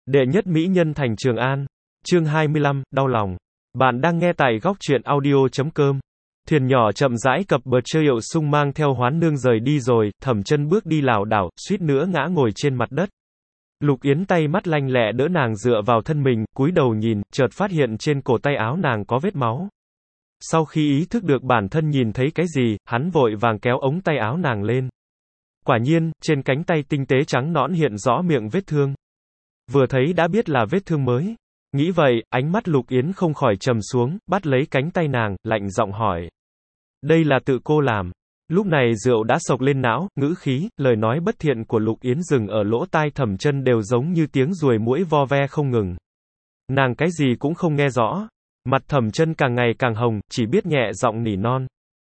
Đệ nhất mỹ nhân thành Trường An. Chương 25, đau lòng. Bạn đang nghe tại góc truyện audio.com. Thuyền nhỏ chậm rãi cập bờ, Trơ Hiệu Sung mang theo Hoán Nương rời đi rồi, Thẩm Chân bước đi lảo đảo, suýt nữa ngã ngồi trên mặt đất. Lục Yến tay mắt lanh lẹ đỡ nàng dựa vào thân mình, cúi đầu nhìn, chợt phát hiện trên cổ tay áo nàng có vết máu. Sau khi ý thức được bản thân nhìn thấy cái gì, hắn vội vàng kéo ống tay áo nàng lên. Quả nhiên, trên cánh tay tinh tế trắng nõn hiện rõ miệng vết thương. Vừa thấy đã biết là vết thương mới. Nghĩ vậy, ánh mắt Lục Yến không khỏi trầm xuống, bắt lấy cánh tay nàng, lạnh giọng hỏi. Đây là tự cô làm. Lúc này rượu đã sộc lên não, ngữ khí, lời nói bất thiện của Lục Yến dừng ở lỗ tai Thẩm Chân đều giống như tiếng ruồi muỗi vo ve không ngừng. Nàng cái gì cũng không nghe rõ. Mặt Thẩm Chân càng ngày càng hồng, chỉ biết nhẹ giọng nỉ non.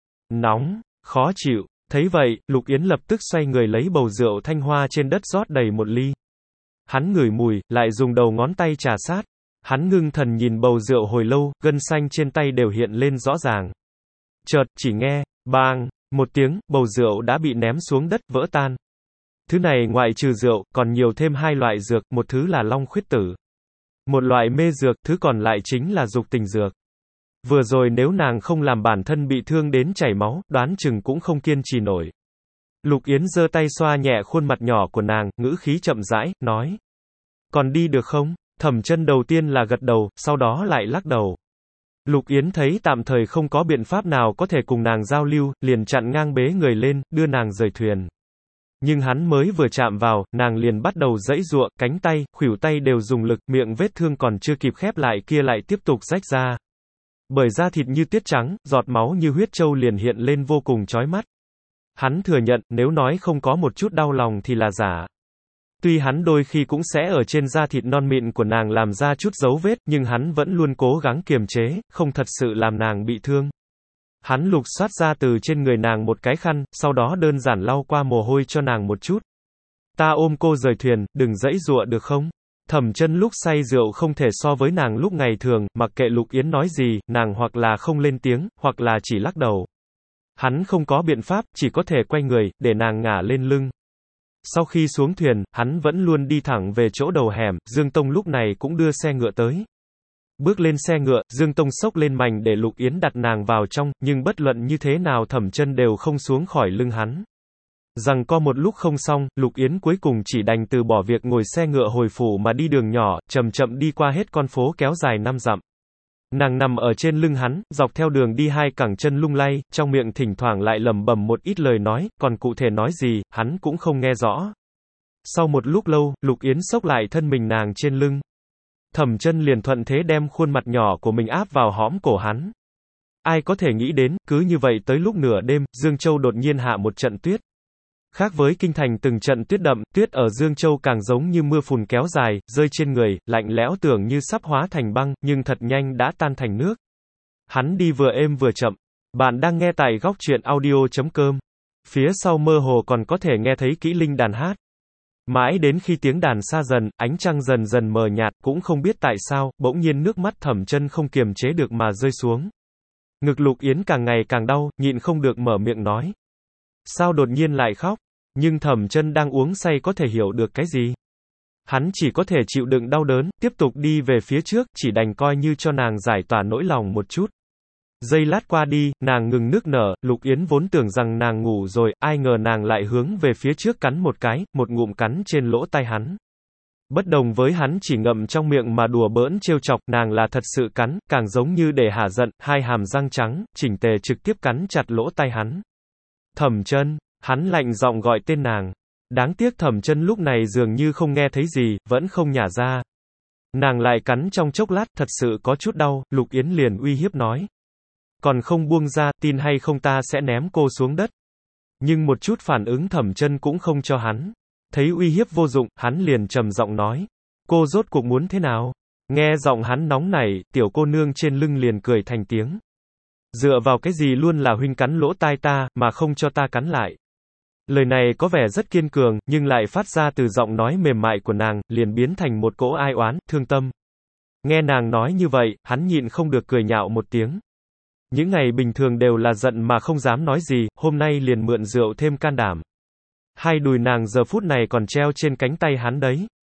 Nóng, khó chịu. Thấy vậy, Lục Yến lập tức xoay người lấy bầu rượu thanh hoa trên đất rót đầy một ly. Hắn ngửi mùi, lại dùng đầu ngón tay trà sát. Hắn ngưng thần nhìn bầu rượu hồi lâu, gân xanh trên tay đều hiện lên rõ ràng. Chợt, chỉ nghe, bang, một tiếng, bầu rượu đã bị ném xuống đất, vỡ tan. Thứ này ngoại trừ rượu, còn nhiều thêm hai loại dược, một thứ là long khuyết tử. Một loại mê dược, thứ còn lại chính là dục tình dược. Vừa rồi nếu nàng không làm bản thân bị thương đến chảy máu, đoán chừng cũng không kiên trì nổi. Lục Yến giơ tay xoa nhẹ khuôn mặt nhỏ của nàng, ngữ khí chậm rãi, nói. Còn đi được không? Thẩm Chân đầu tiên là gật đầu, sau đó lại lắc đầu. Lục Yến thấy tạm thời không có biện pháp nào có thể cùng nàng giao lưu, liền chặn ngang bế người lên, đưa nàng rời thuyền. Nhưng hắn mới vừa chạm vào, nàng liền bắt đầu giãy giụa, cánh tay, khuỷu tay đều dùng lực, miệng vết thương còn chưa kịp khép lại kia lại tiếp tục rách ra. Bởi da thịt như tuyết trắng, giọt máu như huyết trâu liền hiện lên vô cùng chói mắt. Hắn thừa nhận, nếu nói không có một chút đau lòng thì là giả. Tuy hắn đôi khi cũng sẽ ở trên da thịt non mịn của nàng làm ra chút dấu vết, nhưng hắn vẫn luôn cố gắng kiềm chế, không thật sự làm nàng bị thương. Hắn lục soát ra từ trên người nàng một cái khăn, sau đó đơn giản lau qua mồ hôi cho nàng một chút. Ta ôm cô rời thuyền, đừng giãy giụa được không? Thẩm Chân lúc say rượu không thể so với nàng lúc ngày thường, mặc kệ Lục Yến nói gì, nàng hoặc là không lên tiếng, hoặc là chỉ lắc đầu. Hắn không có biện pháp, chỉ có thể quay người, để nàng ngả lên lưng. Sau khi xuống thuyền, hắn vẫn luôn đi thẳng về chỗ đầu hẻm, Dương Tông lúc này cũng đưa xe ngựa tới. Bước lên xe ngựa, Dương Tông xốc lên mành để Lục Yến đặt nàng vào trong, nhưng bất luận như thế nào Thẩm Chân đều không xuống khỏi lưng hắn. Giằng co một lúc không xong, Lục Yến cuối cùng chỉ đành từ bỏ việc ngồi xe ngựa hồi phủ mà đi đường nhỏ, chậm chậm đi qua hết con phố kéo dài 5 dặm. Nàng nằm ở trên lưng hắn, dọc theo đường đi hai cẳng chân lung lay, trong miệng thỉnh thoảng lại lẩm bẩm một ít lời nói, còn cụ thể nói gì, hắn cũng không nghe rõ. Sau một lúc lâu, Lục Yến xốc lại thân mình nàng trên lưng. Thẩm Chân liền thuận thế đem khuôn mặt nhỏ của mình áp vào hõm cổ hắn. Ai có thể nghĩ đến, cứ như vậy tới lúc nửa đêm, Dương Châu đột nhiên hạ một trận tuyết. Khác với kinh thành từng trận tuyết đậm, tuyết ở Dương Châu càng giống như mưa phùn kéo dài, rơi trên người, lạnh lẽo tưởng như sắp hóa thành băng, nhưng thật nhanh đã tan thành nước. Hắn đi vừa êm vừa chậm. Bạn đang nghe tại góc truyện audio.com. Phía sau mơ hồ còn có thể nghe thấy kỹ linh đàn hát. Mãi đến khi tiếng đàn xa dần, ánh trăng dần dần mờ nhạt, cũng không biết tại sao, bỗng nhiên nước mắt Thẩm Chân không kiềm chế được mà rơi xuống. Ngực Lục Yến càng ngày càng đau, nhịn không được mở miệng nói. Sao đột nhiên lại khóc? Nhưng Thẩm Chân đang uống say có thể hiểu được cái gì? Hắn chỉ có thể chịu đựng đau đớn, tiếp tục đi về phía trước, chỉ đành coi như cho nàng giải tỏa nỗi lòng một chút. Giây lát qua đi, nàng ngừng nức nở, Lục Yến vốn tưởng rằng nàng ngủ rồi, ai ngờ nàng lại hướng về phía trước cắn một cái, một ngụm cắn trên lỗ tai hắn. Bất đồng với hắn chỉ ngậm trong miệng mà đùa bỡn trêu chọc, nàng là thật sự cắn, càng giống như để hả giận, hai hàm răng trắng, chỉnh tề trực tiếp cắn chặt lỗ tai hắn. Thẩm Chân, hắn lạnh giọng gọi tên nàng. Đáng tiếc Thẩm Chân lúc này dường như không nghe thấy gì, vẫn không nhả ra. Nàng lại cắn trong chốc lát, thật sự có chút đau, Lục Yến liền uy hiếp nói. Còn không buông ra, tin hay không ta sẽ ném cô xuống đất. Nhưng một chút phản ứng Thẩm Chân cũng không cho hắn. Thấy uy hiếp vô dụng, hắn liền trầm giọng nói. Cô rốt cuộc muốn thế nào? Nghe giọng hắn nóng nảy, tiểu cô nương trên lưng liền cười thành tiếng. Dựa vào cái gì luôn là huynh cắn lỗ tai ta, mà không cho ta cắn lại. Lời này có vẻ rất kiên cường, nhưng lại phát ra từ giọng nói mềm mại của nàng, liền biến thành một cỗ ai oán, thương tâm. Nghe nàng nói như vậy, hắn nhịn không được cười nhạo một tiếng. Những ngày bình thường đều là giận mà không dám nói gì, hôm nay liền mượn rượu thêm can đảm. Hai đùi nàng giờ phút này còn treo trên cánh tay hắn đấy.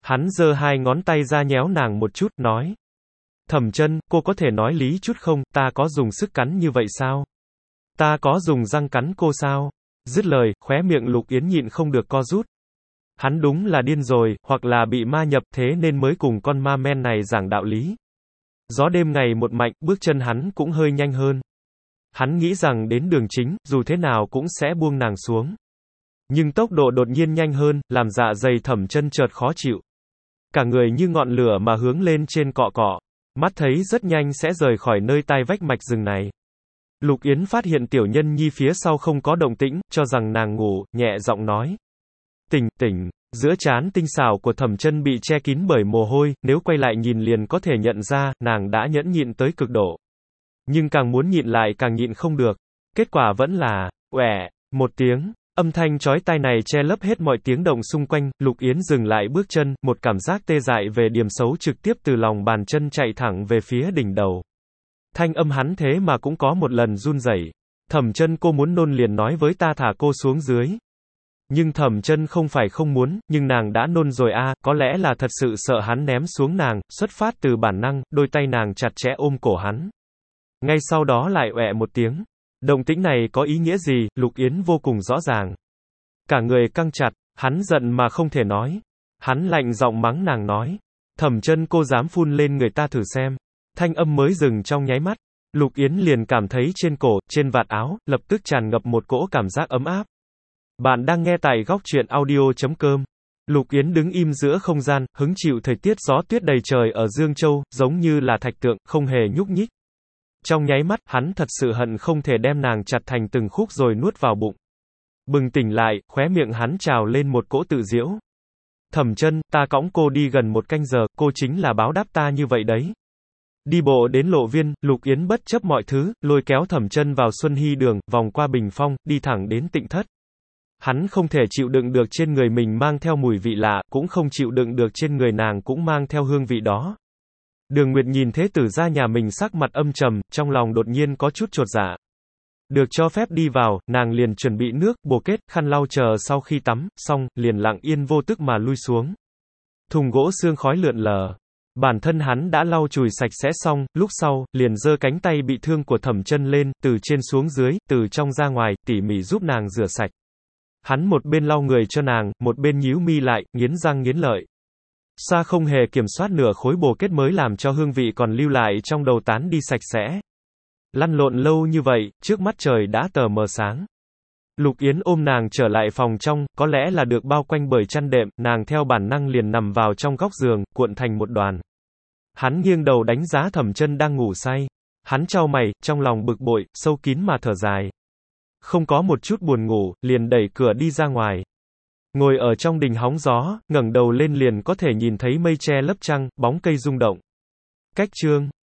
Hắn giơ hai ngón tay ra nhéo nàng một chút, nói. Thẩm Chân, cô có thể nói lý chút không, ta có dùng sức cắn như vậy sao? Ta có dùng răng cắn cô sao? Dứt lời, khóe miệng Lục Yến nhịn không được co rút. Hắn đúng là điên rồi, hoặc là bị ma nhập thế nên mới cùng con ma men này giảng đạo lý. Gió đêm ngày một mạnh, bước chân hắn cũng hơi nhanh hơn. Hắn nghĩ rằng đến đường chính, dù thế nào cũng sẽ buông nàng xuống. Nhưng tốc độ đột nhiên nhanh hơn, làm dạ dày Thẩm Chân chợt khó chịu. Cả người như ngọn lửa mà hướng lên trên cọ cọ. Mắt thấy rất nhanh sẽ rời khỏi nơi tai vách mạch rừng này. Lục Yến phát hiện Tiểu Nhân Nhi phía sau không có động tĩnh, cho rằng nàng ngủ, nhẹ giọng nói. Tỉnh. Giữa trán tinh xảo của Thẩm Chân bị che kín bởi mồ hôi, nếu quay lại nhìn liền có thể nhận ra, nàng đã nhẫn nhịn tới cực độ. Nhưng càng muốn nhịn lại càng nhịn không được. Kết quả vẫn là, oẻ, một tiếng. Âm thanh chói tai này che lấp hết mọi tiếng động xung quanh, Lục Yến dừng lại bước chân, một cảm giác tê dại về điểm xấu trực tiếp từ lòng bàn chân chạy thẳng về phía đỉnh đầu. Thanh âm hắn thế mà cũng có một lần run rẩy. Thẩm Chân, cô muốn nôn liền nói với ta thả cô xuống dưới. Nhưng Thẩm Chân không phải không muốn, nhưng nàng đã nôn rồi a, có lẽ là thật sự sợ hắn ném xuống nàng, xuất phát từ bản năng, đôi tay nàng chặt chẽ ôm cổ hắn. Ngay sau đó lại oẹ một tiếng. Động tĩnh này có ý nghĩa gì, Lục Yến vô cùng rõ ràng. Cả người căng chặt, hắn giận mà không thể nói. Hắn lạnh giọng mắng nàng nói. Thẩm Chân, cô dám phun lên người ta thử xem. Thanh âm mới dừng trong nháy mắt. Lục Yến liền cảm thấy trên cổ, trên vạt áo, lập tức tràn ngập một cỗ cảm giác ấm áp. Bạn đang nghe tại góc truyện audio.com. Lục Yến đứng im giữa không gian, hứng chịu thời tiết gió tuyết đầy trời ở Dương Châu, giống như là thạch tượng, không hề nhúc nhích. Trong nháy mắt, hắn thật sự hận không thể đem nàng chặt thành từng khúc rồi nuốt vào bụng. Bừng tỉnh lại, khóe miệng hắn trào lên một cỗ tự giễu. Thẩm Chân, ta cõng cô đi gần 1 canh giờ, cô chính là báo đáp ta như vậy đấy. Đi bộ đến lộ viên, Lục Yến bất chấp mọi thứ, lôi kéo Thẩm Chân vào Xuân Hy đường, vòng qua Bình Phong, đi thẳng đến Tịnh Thất. Hắn không thể chịu đựng được trên người mình mang theo mùi vị lạ, cũng không chịu đựng được trên người nàng cũng mang theo hương vị đó. Đường Nguyệt nhìn Thế tử ra nhà mình sắc mặt âm trầm, trong lòng đột nhiên có chút chột dạ. Được cho phép đi vào, nàng liền chuẩn bị nước, bồ kết, khăn lau chờ sau khi tắm, xong, liền lặng yên vô tức mà lui xuống. Thùng gỗ xương khói lượn lờ. Bản thân hắn đã lau chùi sạch sẽ xong, lúc sau, liền giơ cánh tay bị thương của Thẩm Chân lên, từ trên xuống dưới, từ trong ra ngoài, tỉ mỉ giúp nàng rửa sạch. Hắn một bên lau người cho nàng, một bên nhíu mi lại, nghiến răng nghiến lợi. Sa không hề kiểm soát nửa khối bồ kết mới làm cho hương vị còn lưu lại trong đầu tán đi sạch sẽ. Lăn lộn lâu như vậy, trước mắt trời đã tờ mờ sáng. Lục Yến ôm nàng trở lại phòng trong, có lẽ là được bao quanh bởi chăn đệm, nàng theo bản năng liền nằm vào trong góc giường, cuộn thành một đoàn. Hắn nghiêng đầu đánh giá Thẩm Chân đang ngủ say. Hắn chau mày, trong lòng bực bội, sâu kín mà thở dài. Không có một chút buồn ngủ, liền đẩy cửa đi ra ngoài. Ngồi ở trong đình hóng gió, ngẩng đầu lên liền có thể nhìn thấy mây che lấp trăng, bóng cây rung động. Cách chương